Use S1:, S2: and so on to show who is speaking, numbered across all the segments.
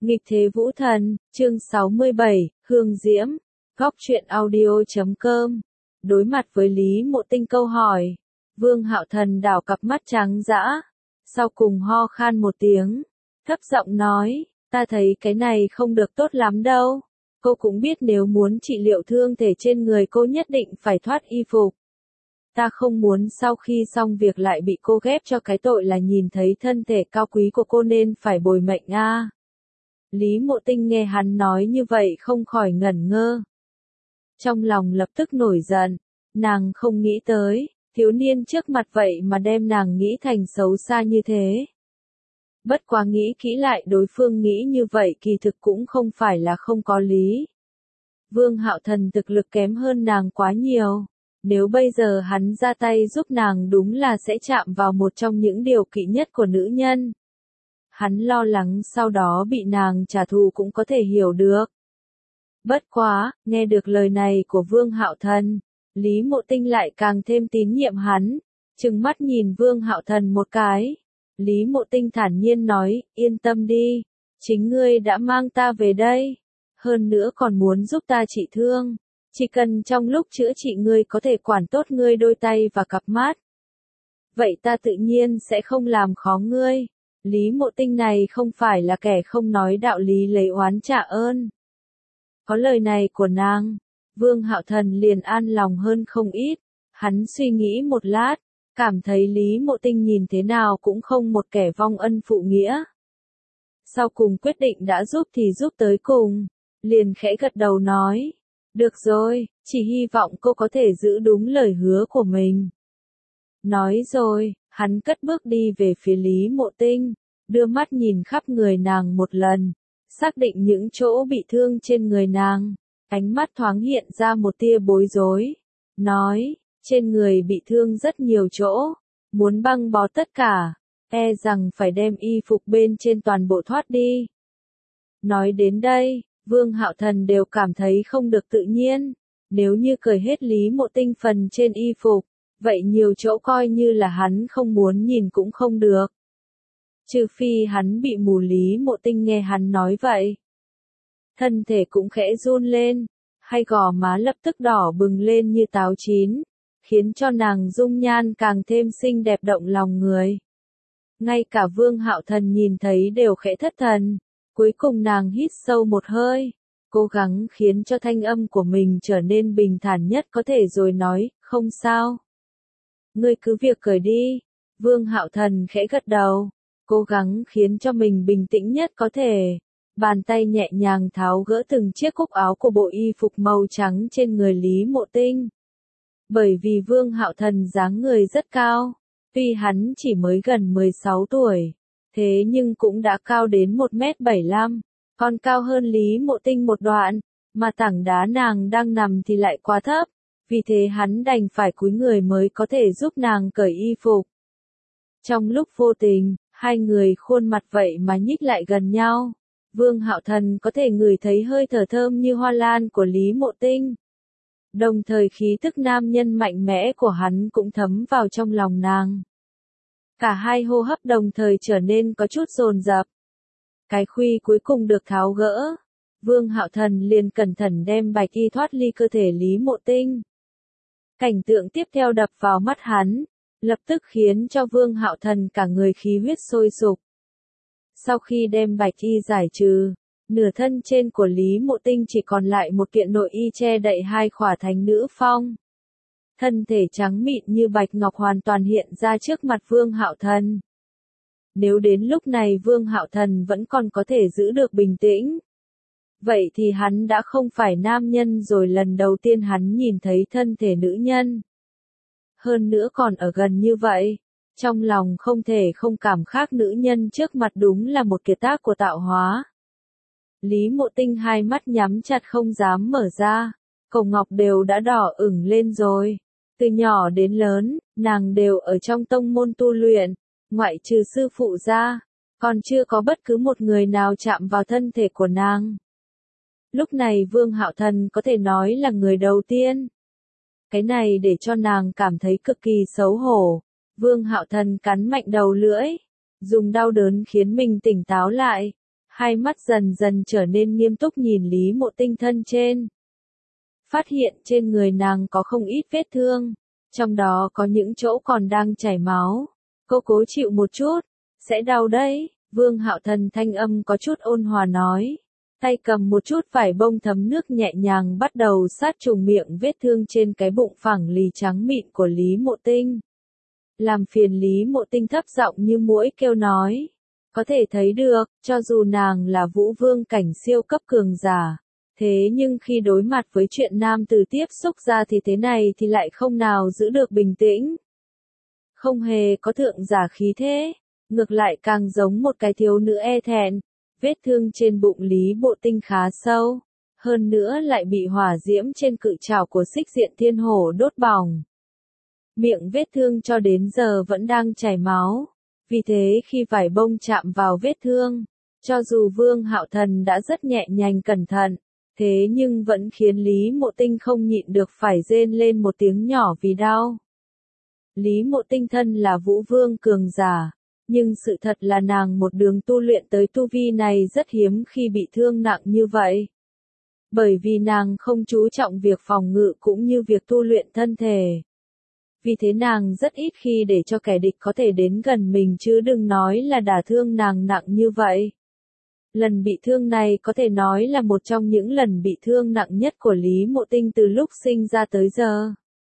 S1: Nghịch thế vũ thần, chương 67, Hương Diễm, Góc truyện audio.com. Đối mặt với Lý Mộ Tinh câu hỏi, Vương Hạo Thần đảo cặp mắt trắng dã, sau cùng ho khan một tiếng, thấp giọng nói, ta thấy cái này không được tốt lắm đâu. Cô cũng biết nếu muốn trị liệu thương thể trên người cô nhất định phải thoát y phục. Ta không muốn sau khi xong việc lại bị cô ghép cho cái tội là nhìn thấy thân thể cao quý của cô nên phải bồi mệnh a. Lý Mộ Tinh nghe hắn nói như vậy không khỏi ngẩn ngơ. Trong lòng lập tức nổi giận, nàng không nghĩ tới, thiếu niên trước mặt vậy mà đem nàng nghĩ thành xấu xa như thế. Bất quá nghĩ kỹ lại đối phương nghĩ như vậy kỳ thực cũng không phải là không có lý. Vương Hạo Thần thực lực kém hơn nàng quá nhiều. Nếu bây giờ hắn ra tay giúp nàng đúng là sẽ chạm vào một trong những điều kỵ nhất của nữ nhân. Hắn lo lắng sau đó bị nàng trả thù cũng có thể hiểu được. Bất quá, nghe được lời này của Vương Hạo Thần, Lý Mộ Tinh lại càng thêm tín nhiệm hắn, trừng mắt nhìn Vương Hạo Thần một cái. Lý Mộ Tinh thản nhiên nói, yên tâm đi, chính ngươi đã mang ta về đây, hơn nữa còn muốn giúp ta trị thương. Chỉ cần trong lúc chữa trị ngươi có thể quản tốt ngươi đôi tay và cặp mắt. Vậy ta tự nhiên sẽ không làm khó ngươi. Lý Mộ Tinh này không phải là kẻ không nói đạo lý lấy oán trả ơn. Có lời này của nàng, Vương Hạo Thần liền an lòng hơn không ít. Hắn suy nghĩ một lát, cảm thấy Lý Mộ Tinh nhìn thế nào cũng không một kẻ vong ân phụ nghĩa. Sau cùng quyết định đã giúp thì giúp tới cùng, liền khẽ gật đầu nói. Được rồi, chỉ hy vọng cô có thể giữ đúng lời hứa của mình. Nói rồi, hắn cất bước đi về phía Lý Mộ Tinh, đưa mắt nhìn khắp người nàng một lần, xác định những chỗ bị thương trên người nàng, ánh mắt thoáng hiện ra một tia bối rối, nói, trên người bị thương rất nhiều chỗ, muốn băng bó tất cả, e rằng phải đem y phục bên trên toàn bộ thoát đi. Nói đến đây, Vương Hạo Thần đều cảm thấy không được tự nhiên, nếu như cởi hết Lý Mộ Tinh phần trên y phục, vậy nhiều chỗ coi như là hắn không muốn nhìn cũng không được. Trừ phi hắn bị mù. Lý Mộ Tinh nghe hắn nói vậy, thân thể cũng khẽ run lên, hai gò má lập tức đỏ bừng lên như táo chín, khiến cho nàng dung nhan càng thêm xinh đẹp động lòng người. Ngay cả Vương Hạo Thần nhìn thấy đều khẽ thất thần. Cuối cùng nàng hít sâu một hơi, cố gắng khiến cho thanh âm của mình trở nên bình thản nhất có thể rồi nói, không sao. Ngươi cứ việc cởi đi. Vương Hạo Thần khẽ gật đầu, cố gắng khiến cho mình bình tĩnh nhất có thể. Bàn tay nhẹ nhàng tháo gỡ từng chiếc cúc áo của bộ y phục màu trắng trên người Lý Mộ Tinh. Bởi vì Vương Hạo Thần dáng người rất cao, tuy hắn chỉ mới gần 16 tuổi. Thế nhưng cũng đã cao đến 1m75, còn cao hơn Lý Mộ Tinh một đoạn, mà tảng đá nàng đang nằm thì lại quá thấp, vì thế hắn đành phải cúi người mới có thể giúp nàng cởi y phục. Trong lúc vô tình, hai người khuôn mặt vậy mà nhích lại gần nhau, Vương Hạo Thần có thể ngửi thấy hơi thở thơm như hoa lan của Lý Mộ Tinh. Đồng thời khí thức nam nhân mạnh mẽ của hắn cũng thấm vào trong lòng nàng. Cả hai hô hấp đồng thời trở nên có chút dồn dập. Cái khuy cuối cùng được tháo gỡ. Vương Hạo Thần liền cẩn thận đem bạch y thoát ly cơ thể Lý Mộ Tinh. Cảnh tượng tiếp theo đập vào mắt hắn, lập tức khiến cho Vương Hạo Thần cả người khí huyết sôi sục. Sau khi đem bạch y giải trừ, nửa thân trên của Lý Mộ Tinh chỉ còn lại một kiện nội y che đậy hai khỏa thánh nữ phong. Thân thể trắng mịn như bạch ngọc hoàn toàn hiện ra trước mặt Vương Hạo Thần. Nếu đến lúc này Vương Hạo Thần vẫn còn có thể giữ được bình tĩnh, vậy thì hắn đã không phải nam nhân rồi. Lần đầu tiên hắn nhìn thấy thân thể nữ nhân, hơn nữa còn ở gần như vậy, trong lòng không thể không cảm khác nữ nhân trước mặt đúng là một kiệt tác của tạo hóa. Lý Mộ Tinh hai mắt nhắm chặt không dám mở ra, cổ ngọc đều đã đỏ ửng lên rồi. Từ nhỏ đến lớn, nàng đều ở trong tông môn tu luyện, ngoại trừ sư phụ ra, còn chưa có bất cứ một người nào chạm vào thân thể của nàng. Lúc này Vương Hạo Thần có thể nói là người đầu tiên. Cái này để cho nàng cảm thấy cực kỳ xấu hổ. Vương Hạo Thần cắn mạnh đầu lưỡi, dùng đau đớn khiến mình tỉnh táo lại. Hai mắt dần dần trở nên nghiêm túc nhìn Lý Mộ Tinh thân trên. Phát hiện trên người nàng có không ít vết thương, trong đó có những chỗ còn đang chảy máu. Cô cố chịu một chút, sẽ đau đấy, Vương Hạo Thần thanh âm có chút ôn hòa nói. Tay cầm một chút vải bông thấm nước nhẹ nhàng bắt đầu sát trùng miệng vết thương trên cái bụng phẳng lì trắng mịn của Lý Mộ Tinh. Làm phiền Lý Mộ Tinh thấp giọng như muỗi kêu nói. Có thể thấy được, cho dù nàng là vũ vương cảnh siêu cấp cường giả. Thế nhưng khi đối mặt với chuyện nam tử tiếp xúc ra thì thế này thì lại không nào giữ được bình tĩnh. Không hề có thượng giả khí thế, ngược lại càng giống một cái thiếu nữ e thẹn. Vết thương trên bụng Lý Mộ Tinh khá sâu, hơn nữa lại bị hỏa diễm trên cự trảo của Xích Diện Thiên Hổ đốt bỏng. Miệng vết thương cho đến giờ vẫn đang chảy máu, vì thế khi vải bông chạm vào vết thương, cho dù Vương Hạo Thần đã rất nhẹ nhàng cẩn thận, thế nhưng vẫn khiến Lý Mộ Tinh không nhịn được phải rên lên một tiếng nhỏ vì đau. Lý Mộ Tinh thân là vũ vương cường giả. Nhưng sự thật là nàng một đường tu luyện tới tu vi này rất hiếm khi bị thương nặng như vậy. Bởi vì nàng không chú trọng việc phòng ngự cũng như việc tu luyện thân thể. Vì thế nàng rất ít khi để cho kẻ địch có thể đến gần mình chứ đừng nói là đả thương nàng nặng như vậy. Lần bị thương này có thể nói là một trong những lần bị thương nặng nhất của Lý Mộ Tinh từ lúc sinh ra tới giờ.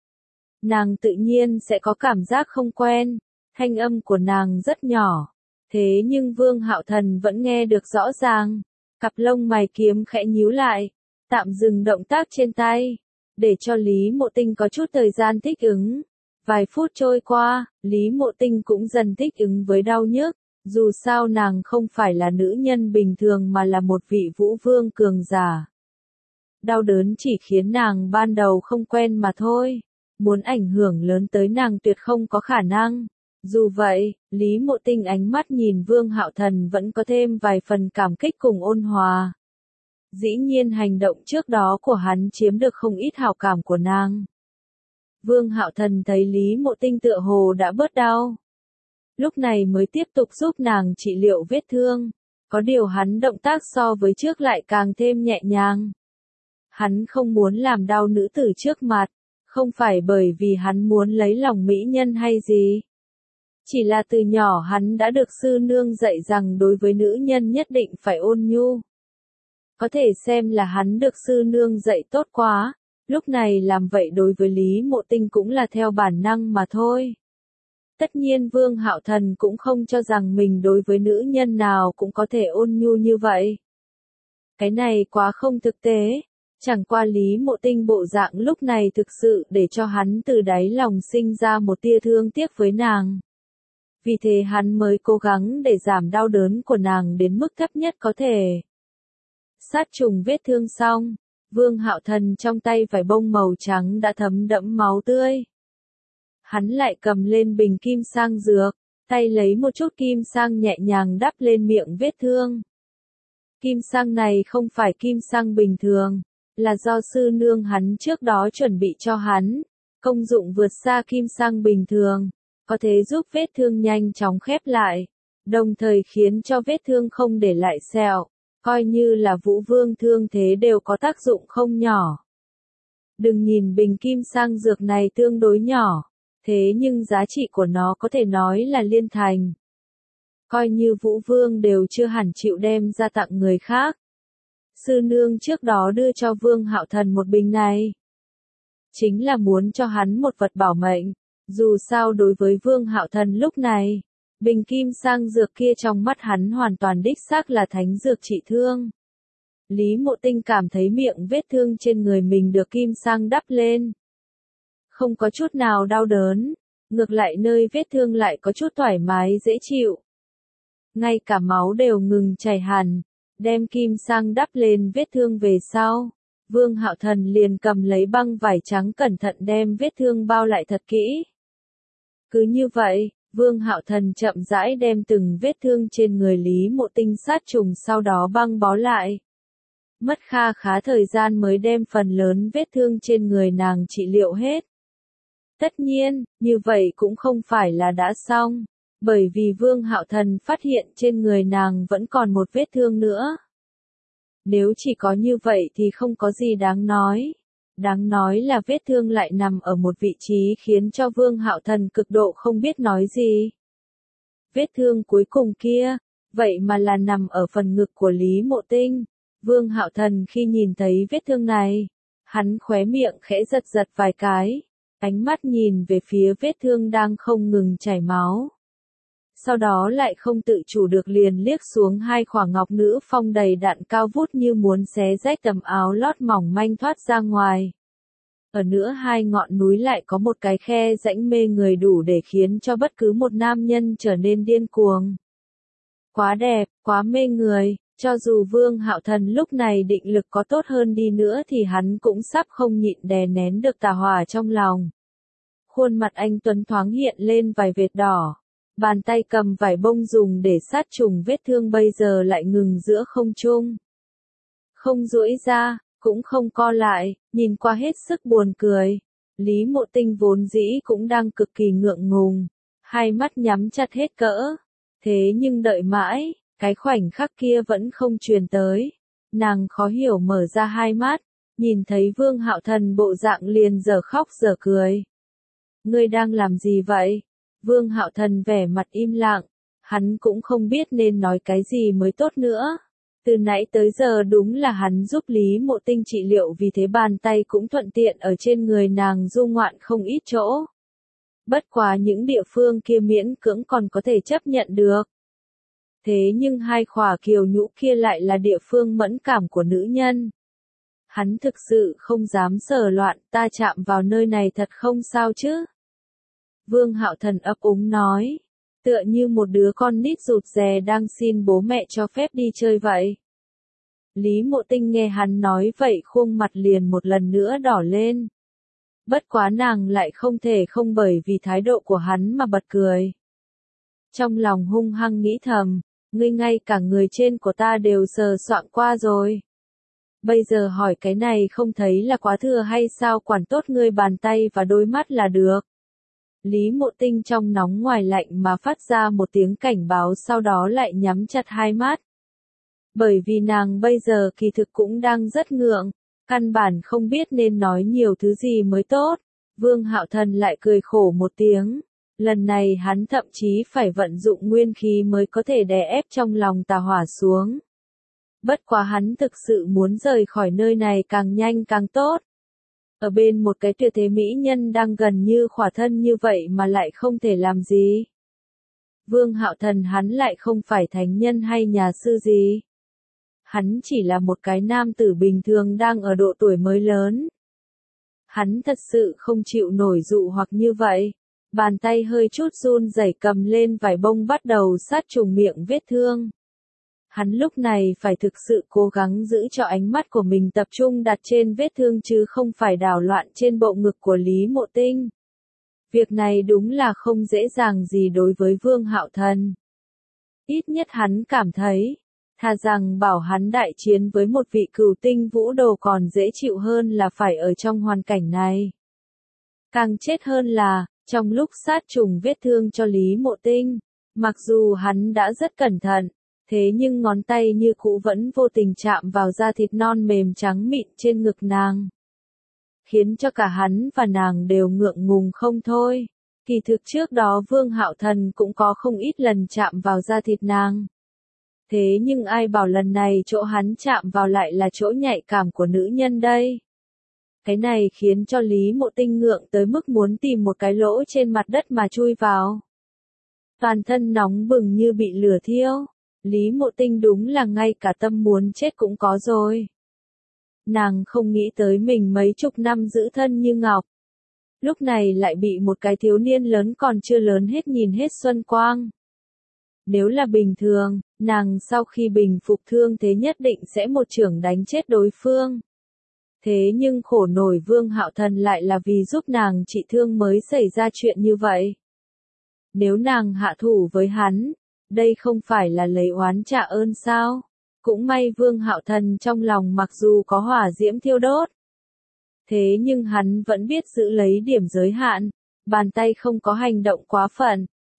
S1: Nàng tự nhiên sẽ có cảm giác không quen. Thanh âm của nàng rất nhỏ, thế nhưng Vương Hạo Thần vẫn nghe được rõ ràng. Cặp lông mày kiếm khẽ nhíu lại, tạm dừng động tác trên tay, để cho Lý Mộ Tinh có chút thời gian thích ứng. Vài phút trôi qua, Lý Mộ Tinh cũng dần thích ứng với đau nhức, dù sao nàng không phải là nữ nhân bình thường mà là một vị vũ vương cường giả. Đau đớn chỉ khiến nàng ban đầu không quen mà thôi, muốn ảnh hưởng lớn tới nàng tuyệt không có khả năng. Dù vậy, Lý Mộ Tinh ánh mắt nhìn Vương Hạo Thần vẫn có thêm vài phần cảm kích cùng ôn hòa. Dĩ nhiên hành động trước đó của hắn chiếm được không ít hảo cảm của nàng. Vương Hạo Thần thấy Lý Mộ Tinh tựa hồ đã bớt đau. Lúc này mới tiếp tục giúp nàng trị liệu vết thương. Có điều hắn động tác so với trước lại càng thêm nhẹ nhàng. Hắn không muốn làm đau nữ tử trước mặt, không phải bởi vì hắn muốn lấy lòng mỹ nhân hay gì. Chỉ là từ nhỏ hắn đã được sư nương dạy rằng đối với nữ nhân nhất định phải ôn nhu. Có thể xem là hắn được sư nương dạy tốt quá, lúc này làm vậy đối với Lý Mộ Tinh cũng là theo bản năng mà thôi. Tất nhiên Vương Hạo Thần cũng không cho rằng mình đối với nữ nhân nào cũng có thể ôn nhu như vậy. Cái này quá không thực tế, chẳng qua Lý Mộ Tinh bộ dạng lúc này thực sự để cho hắn từ đáy lòng sinh ra một tia thương tiếc với nàng. Vì thế hắn mới cố gắng để giảm đau đớn của nàng đến mức thấp nhất có thể. Sát trùng vết thương xong, Vương Hạo Thần trong tay vải bông màu trắng đã thấm đẫm máu tươi. Hắn lại cầm lên bình kim sang dược, tay lấy một chút kim sang nhẹ nhàng đắp lên miệng vết thương. Kim sang này không phải kim sang bình thường, là do sư nương hắn trước đó chuẩn bị cho hắn, công dụng vượt xa kim sang bình thường. Có thể giúp vết thương nhanh chóng khép lại, đồng thời khiến cho vết thương không để lại sẹo, coi như là vũ vương thương thế đều có tác dụng không nhỏ. Đừng nhìn bình kim sang dược này tương đối nhỏ, thế nhưng giá trị của nó có thể nói là liên thành. Coi như vũ vương đều chưa hẳn chịu đem ra tặng người khác. Sư nương trước đó đưa cho Vương Hạo Thần một bình này, chính là muốn cho hắn một vật bảo mệnh. Dù sao đối với Vương Hạo Thần lúc này, bình kim sang dược kia trong mắt hắn hoàn toàn đích xác là thánh dược trị thương. Lý Mộ Tinh cảm thấy miệng vết thương trên người mình được kim sang đắp lên. Không có chút nào đau đớn, ngược lại nơi vết thương lại có chút thoải mái dễ chịu. Ngay cả máu đều ngừng chảy hẳn, đem kim sang đắp lên vết thương về sau. Vương Hạo Thần liền cầm lấy băng vải trắng cẩn thận đem vết thương bao lại thật kỹ. Cứ như vậy, Vương Hạo Thần chậm rãi đem từng vết thương trên người Lý Mộ Tinh sát trùng sau đó băng bó lại. Mất kha khá thời gian mới đem phần lớn vết thương trên người nàng trị liệu hết. Tất nhiên, như vậy cũng không phải là đã xong. Bởi vì Vương Hạo Thần phát hiện trên người nàng vẫn còn một vết thương nữa. Nếu chỉ có như vậy thì không có gì đáng nói. Đáng nói là vết thương lại nằm ở một vị trí khiến cho Vương Hạo Thần cực độ không biết nói gì. Vết thương cuối cùng kia, vậy mà là nằm ở phần ngực của Lý Mộ Tinh. Vương Hạo Thần khi nhìn thấy vết thương này, hắn khóe miệng khẽ giật giật vài cái, ánh mắt nhìn về phía vết thương đang không ngừng chảy máu. Sau đó lại không tự chủ được liền liếc xuống hai khỏa ngọc nữ phong đầy đặn cao vút như muốn xé rách tấm áo lót mỏng manh thoát ra ngoài. Ở nữa hai ngọn núi lại có một cái khe rãnh mê người đủ để khiến cho bất cứ một nam nhân trở nên điên cuồng. Quá đẹp, quá mê người, cho dù Vương Hạo Thần lúc này định lực có tốt hơn đi nữa thì hắn cũng sắp không nhịn đè nén được tà hỏa trong lòng. Khuôn mặt anh tuấn thoáng hiện lên vài vệt đỏ. Bàn tay cầm vải bông dùng để sát trùng vết thương bây giờ lại ngừng giữa không trung. Không duỗi ra, cũng không co lại, nhìn qua hết sức buồn cười. Lý Mộ Tinh vốn dĩ cũng đang cực kỳ ngượng ngùng, hai mắt nhắm chặt hết cỡ. Thế nhưng đợi mãi, cái khoảnh khắc kia vẫn không truyền tới. Nàng khó hiểu mở ra hai mắt, nhìn thấy Vương Hạo Thần bộ dạng liền giờ khóc giờ cười. Ngươi đang làm gì vậy? Vương Hạo Thần vẻ mặt im lặng, hắn cũng không biết nên nói cái gì mới tốt nữa. Từ nãy tới giờ đúng là hắn giúp Lý Mộ Tinh trị liệu vì thế bàn tay cũng thuận tiện ở trên người nàng du ngoạn không ít chỗ. Bất quá những địa phương kia miễn cưỡng còn có thể chấp nhận được. Thế nhưng hai khỏa kiều nhũ kia lại là địa phương mẫn cảm của nữ nhân. Hắn thực sự không dám sờ loạn, ta chạm vào nơi này thật không sao chứ? Vương Hạo Thần ấp úng nói, tựa như một đứa con nít rụt rè đang xin bố mẹ cho phép đi chơi vậy. Lý Mộ Tinh nghe hắn nói vậy khuôn mặt liền một lần nữa đỏ lên. Bất quá nàng lại không thể không bởi vì thái độ của hắn mà bật cười. Trong lòng hung hăng nghĩ thầm, ngươi ngay cả người trên của ta đều sờ soạn qua rồi. Bây giờ hỏi cái này không thấy là quá thừa hay sao, quản tốt ngươi bàn tay và đôi mắt là được. Lý Mộ Tinh trong nóng ngoài lạnh mà phát ra một tiếng cảnh báo, sau đó lại nhắm chặt hai mắt. Bởi vì nàng bây giờ kỳ thực cũng đang rất ngượng, căn bản không biết nên nói nhiều thứ gì mới tốt. Vương Hạo Thần lại cười khổ một tiếng. Lần này hắn thậm chí phải vận dụng nguyên khí mới có thể đè ép trong lòng tà hỏa xuống. Bất quá hắn thực sự muốn rời khỏi nơi này càng nhanh càng tốt. Ở bên một cái tuyệt thế mỹ nhân đang gần như khỏa thân như vậy mà lại không thể làm gì. Vương Hạo Thần hắn lại không phải thánh nhân hay nhà sư gì. Hắn chỉ là một cái nam tử bình thường đang ở độ tuổi mới lớn. Hắn thật sự không chịu nổi dụ hoặc như vậy. Bàn tay hơi chút run rẩy cầm lên vải bông bắt đầu sát trùng miệng vết thương. Hắn lúc này phải thực sự cố gắng giữ cho ánh mắt của mình tập trung đặt trên vết thương chứ không phải đảo loạn trên bộ ngực của Lý Mộ Tinh. Việc này đúng là không dễ dàng gì đối với Vương Hạo Thần. Ít nhất hắn cảm thấy, thà rằng bảo hắn đại chiến với một vị cửu tinh vũ đồ còn dễ chịu hơn là phải ở trong hoàn cảnh này. Càng chết hơn là, trong lúc sát trùng vết thương cho Lý Mộ Tinh, mặc dù hắn đã rất cẩn thận, thế nhưng ngón tay như cũ vẫn vô tình chạm vào da thịt non mềm trắng mịn trên ngực nàng. Khiến cho cả hắn và nàng đều ngượng ngùng không thôi. Kỳ thực trước đó Vương Hạo Thần cũng có không ít lần chạm vào da thịt nàng. Thế nhưng ai bảo lần này chỗ hắn chạm vào lại là chỗ nhạy cảm của nữ nhân đây. Cái này khiến cho Lý Mộ Tinh ngượng tới mức muốn tìm một cái lỗ trên mặt đất mà chui vào. Toàn thân nóng bừng như bị lửa thiêu. Lý Mộ Tinh đúng là ngay cả tâm muốn chết cũng có rồi. Nàng không nghĩ tới mình mấy chục năm giữ thân như ngọc. Lúc này lại bị một cái thiếu niên lớn còn chưa lớn hết nhìn hết xuân quang. Nếu là bình thường, nàng sau khi bình phục thương thế nhất định sẽ một chưởng đánh chết đối phương. Thế nhưng khổ nổi Vương Hạo Thần lại là vì giúp nàng trị thương mới xảy ra chuyện như vậy. Nếu nàng hạ thủ với hắn, đây không phải là lấy oán trả ơn sao? Cũng may Vương Hạo Thần trong lòng mặc dù có hỏa diễm thiêu đốt. Thế nhưng hắn vẫn biết giữ lấy điểm giới hạn, bàn tay không có hành động quá phận,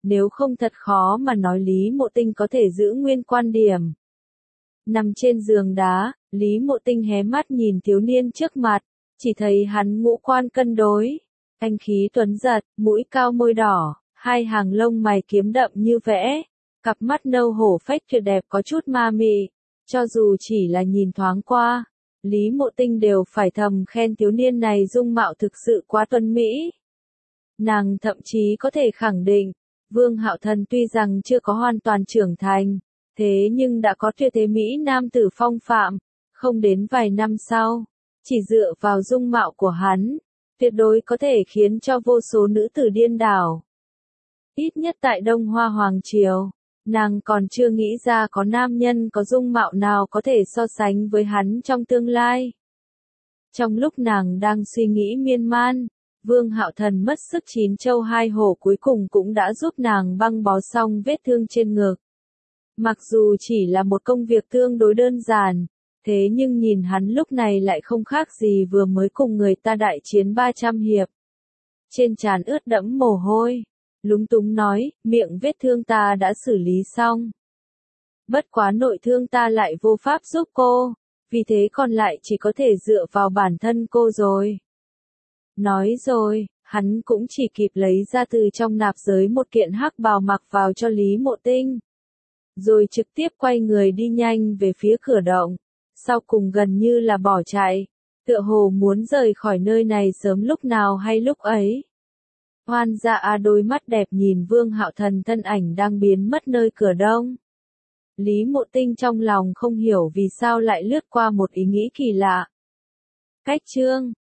S1: nếu không thật khó mà nói Lý Mộ Tinh có thể giữ nguyên quan điểm. Nằm trên giường đá, Lý Mộ Tinh hé mắt nhìn thiếu niên trước mặt, chỉ thấy hắn ngũ quan cân đối, anh khí tuấn giật, mũi cao môi đỏ, hai hàng lông mày kiếm đậm như vẽ, cặp mắt nâu hổ phách tuyệt đẹp có chút ma mị, cho dù chỉ là nhìn thoáng qua, Lý Mộ Tinh đều phải thầm khen thiếu niên này dung mạo thực sự quá tuấn mỹ. Nàng thậm chí có thể khẳng định, Vương Hạo Thần tuy rằng chưa có hoàn toàn trưởng thành, thế nhưng đã có tuyệt thế mỹ nam tử phong phạm, không đến vài năm sau, chỉ dựa vào dung mạo của hắn, tuyệt đối có thể khiến cho vô số nữ tử điên đảo. Ít nhất tại Đông Hoa Hoàng Triều, nàng còn chưa nghĩ ra có nam nhân có dung mạo nào có thể so sánh với hắn trong tương lai. Trong lúc nàng đang suy nghĩ miên man, Vương Hạo Thần mất sức chín châu hai hổ cuối cùng cũng đã giúp nàng băng bó xong vết thương trên ngực. Mặc dù chỉ là một công việc tương đối đơn giản, thế nhưng nhìn hắn lúc này lại không khác gì vừa mới cùng người ta đại chiến 300 hiệp. Trên trán ướt đẫm mồ hôi, lúng túng nói, miệng vết thương ta đã xử lý xong. Bất quá nội thương ta lại vô pháp giúp cô, vì thế còn lại chỉ có thể dựa vào bản thân cô rồi. Nói rồi, hắn cũng chỉ kịp lấy ra từ trong nạp giới một kiện hắc bào mặc vào cho Lý Mộ Tinh. Rồi trực tiếp quay người đi nhanh về phía cửa động, sau cùng gần như là bỏ chạy, tựa hồ muốn rời khỏi nơi này sớm lúc nào hay lúc ấy. Hoan Dạ đôi mắt đẹp nhìn Vương Hạo Thần thân ảnh đang biến mất nơi cửa đông. Lý Mộ Tinh trong lòng không hiểu vì sao lại lướt qua một ý nghĩ kỳ lạ. Cách chương